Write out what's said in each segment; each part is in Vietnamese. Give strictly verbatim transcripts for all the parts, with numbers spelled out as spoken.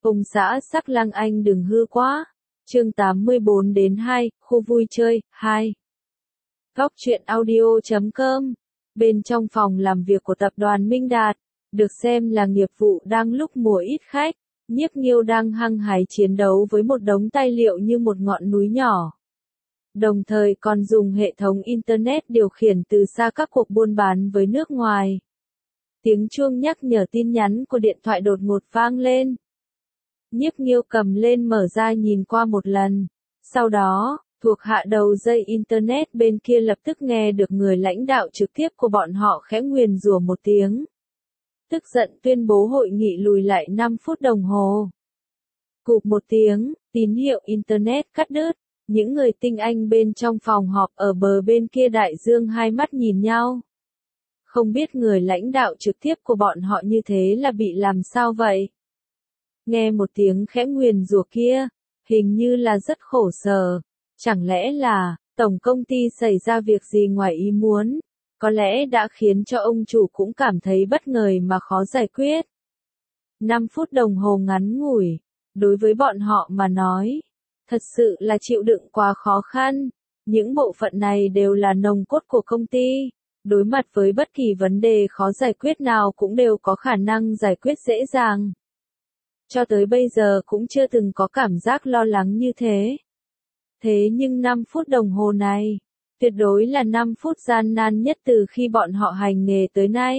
Ông xã Sắc Lang anh đừng hư quá. Chương tám mươi bốn đến hai, khu vui chơi, hai. Góc truyện audio chấm com. Bên trong phòng làm việc của tập đoàn Minh Đạt, được xem là nghiệp vụ đang lúc mùa ít khách, Nhiếp Nghiêu đang hăng hái chiến đấu với một đống tài liệu như một ngọn núi nhỏ. Đồng thời còn dùng hệ thống Internet điều khiển từ xa các cuộc buôn bán với nước ngoài. Tiếng chuông nhắc nhở tin nhắn của điện thoại đột ngột vang lên. Nhiếp Nghiêu cầm lên mở ra nhìn qua một lần. Sau đó, thuộc hạ đầu dây Internet bên kia lập tức nghe được người lãnh đạo trực tiếp của bọn họ khẽ nguyền rủa một tiếng. Tức giận tuyên bố hội nghị lùi lại năm phút đồng hồ. Cụp một tiếng, tín hiệu Internet cắt đứt. Những người tinh anh bên trong phòng họp ở bờ bên kia đại dương hai mắt nhìn nhau. Không biết người lãnh đạo trực tiếp của bọn họ như thế là bị làm sao vậy? Nghe một tiếng khẽ nguyền rủa kia, hình như là rất khổ sở. Chẳng lẽ là, tổng công ty xảy ra việc gì ngoài ý muốn? Có lẽ đã khiến cho ông chủ cũng cảm thấy bất ngờ mà khó giải quyết. năm phút đồng hồ ngắn ngủi, đối với bọn họ mà nói, thật sự là chịu đựng quá khó khăn. Những bộ phận này đều là nòng cốt của công ty. Đối mặt với bất kỳ vấn đề khó giải quyết nào cũng đều có khả năng giải quyết dễ dàng. Cho tới bây giờ cũng chưa từng có cảm giác lo lắng như thế. Thế nhưng năm phút đồng hồ này, tuyệt đối là năm phút gian nan nhất từ khi bọn họ hành nghề tới nay.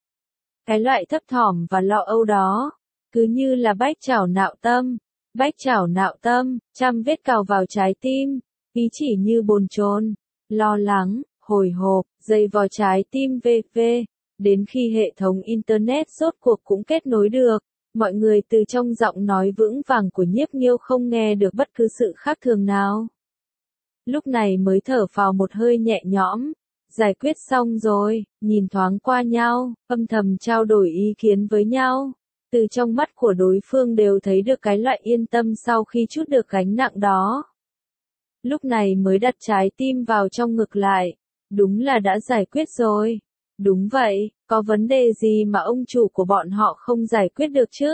Cái loại thấp thỏm và lo âu đó, cứ như là bách chảo nạo tâm, bách chảo nạo tâm, trăm vết cào vào trái tim, ý chỉ như bồn chồn, lo lắng, hồi hộp, dây vào trái tim vê vê, đến khi hệ thống Internet rốt cuộc cũng kết nối được. Mọi người từ trong giọng nói vững vàng của Nhiếp Nghiêu không nghe được bất cứ sự khác thường nào. Lúc này mới thở phào một hơi nhẹ nhõm, giải quyết xong rồi, nhìn thoáng qua nhau, âm thầm trao đổi ý kiến với nhau. Từ trong mắt của đối phương đều thấy được cái loại yên tâm sau khi trút được gánh nặng đó. Lúc này mới đặt trái tim vào trong ngực lại, đúng là đã giải quyết rồi. Đúng vậy, có vấn đề gì mà ông chủ của bọn họ không giải quyết được chứ?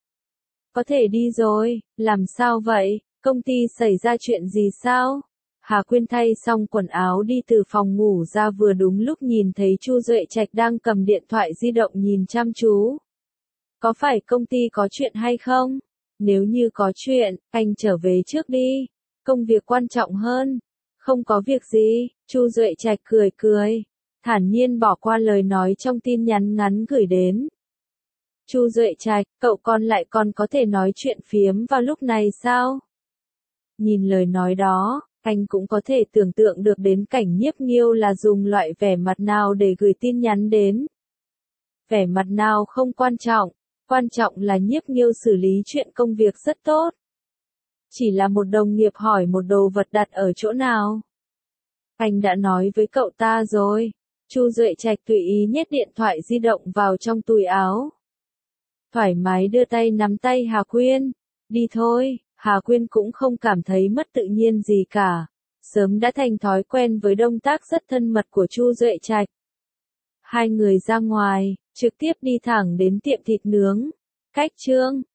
Có thể đi rồi, làm sao vậy, công ty xảy ra chuyện gì sao? Hà Quyên thay xong quần áo đi từ phòng ngủ ra vừa đúng lúc nhìn thấy Chu Duệ Trạch đang cầm điện thoại di động nhìn chăm chú. Có phải công ty có chuyện hay không? Nếu như có chuyện, anh trở về trước đi, công việc quan trọng hơn. Không có việc gì, Chu Duệ Trạch cười cười, thản nhiên bỏ qua lời nói trong tin nhắn ngắn gửi đến. Chu Duệ Trạch, cậu con lại còn có thể nói chuyện phiếm vào lúc này sao? Nhìn lời nói đó, anh cũng có thể tưởng tượng được đến cảnh Nhiếp Nghiêu là dùng loại vẻ mặt nào để gửi tin nhắn đến. Vẻ mặt nào không quan trọng, quan trọng là Nhiếp Nghiêu xử lý chuyện công việc rất tốt. Chỉ là một đồng nghiệp hỏi một đồ vật đặt ở chỗ nào. Anh đã nói với cậu ta rồi. Chu Duệ Trạch tùy ý nhét điện thoại di động vào trong túi áo. Thoải mái đưa tay nắm tay Hà Quyên. Đi thôi, Hà Quyên cũng không cảm thấy mất tự nhiên gì cả. Sớm đã thành thói quen với động tác rất thân mật của Chu Duệ Trạch. Hai người ra ngoài, trực tiếp đi thẳng đến tiệm thịt nướng. Cách Trương,